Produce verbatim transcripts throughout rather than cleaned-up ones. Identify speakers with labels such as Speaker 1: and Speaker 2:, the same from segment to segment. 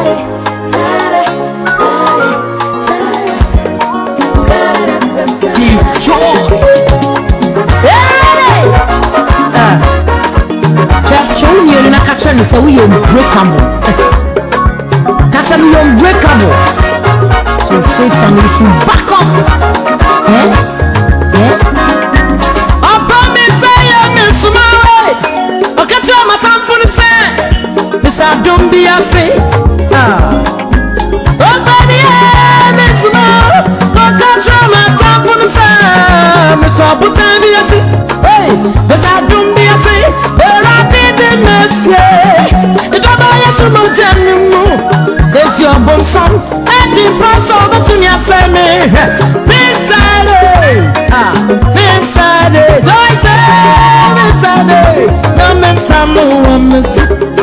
Speaker 1: So we unbreakable. That's a we unbreakable. So Satan, you should back off. Eh? Yeah. I promise I am in Somali. I'll catch you my time for the same. Miss I don't be a say. Ah. Oh baby, I'm in Somali. I'll catch you my time for the same. Miss I put time be a say. Hey, Miss I don't be a say. But I didn't miss it. It's your bon son, and the pass over to me. I say, me, Miss ah, Miss Sade, I say, Miss Sade, no man, someone, Miss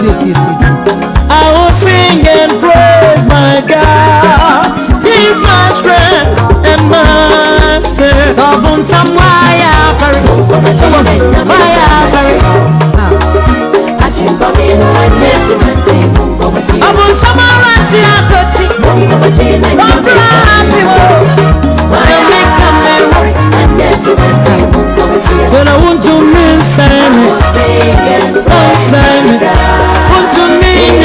Speaker 1: I will sing and praise my God. He's my strength and my strength. So, bon, some wire, very, wire, Abun samara si akoti, abra happy but I want to miss Sammy, oh Sammy, want to meet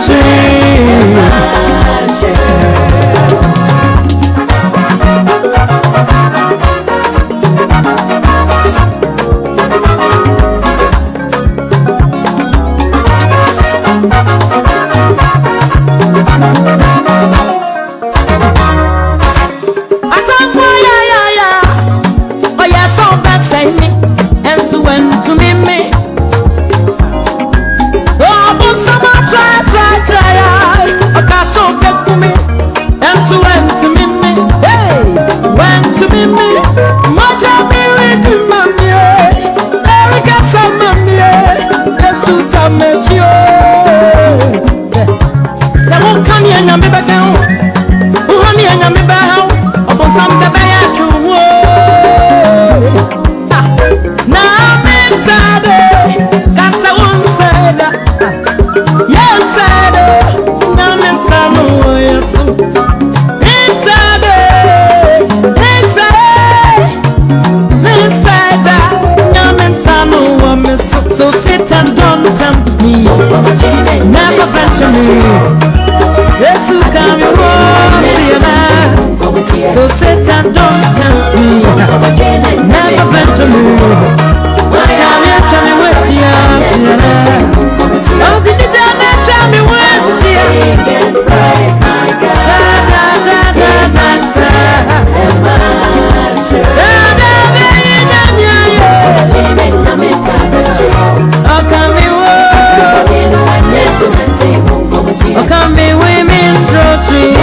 Speaker 1: So sit and don't tempt me, never venture me. Yes, you can be wrong, see a man. So sit and don't tempt me, never venture me. Now you tell me where she is. Oh, did you tell me, tell me where she is? Oh, come be with me, Strossy,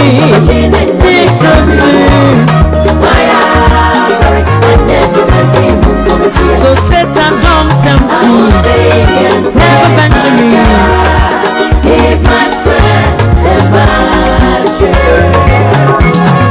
Speaker 1: so sit and don't tempt me, never venture me. He's my friend and my share.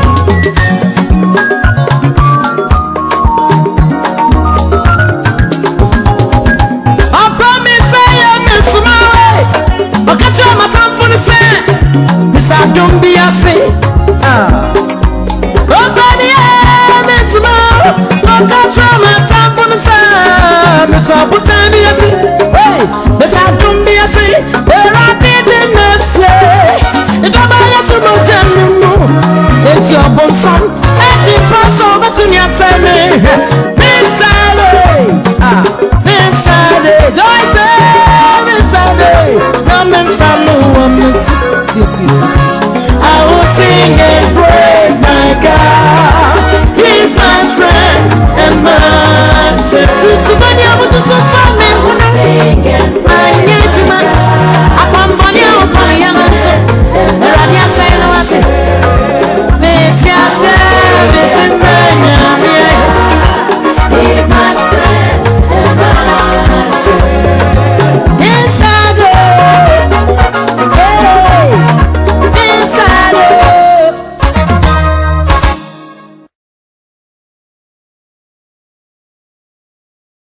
Speaker 1: Don't be a say, ah. Oh, baby, Miss Mo, don't touch my time for the sun. Miss I put time be a say, hey, Miss I don't be a say, where I didn't say. If I buy a sumo gem, it's your bon son, and the pass over to me, I say, Miss Sally, ah, Miss Sally, do I say, Miss Sally, no, Miss Sally, Miss Sally. I will sing and praise my God. He's my strength and my strength.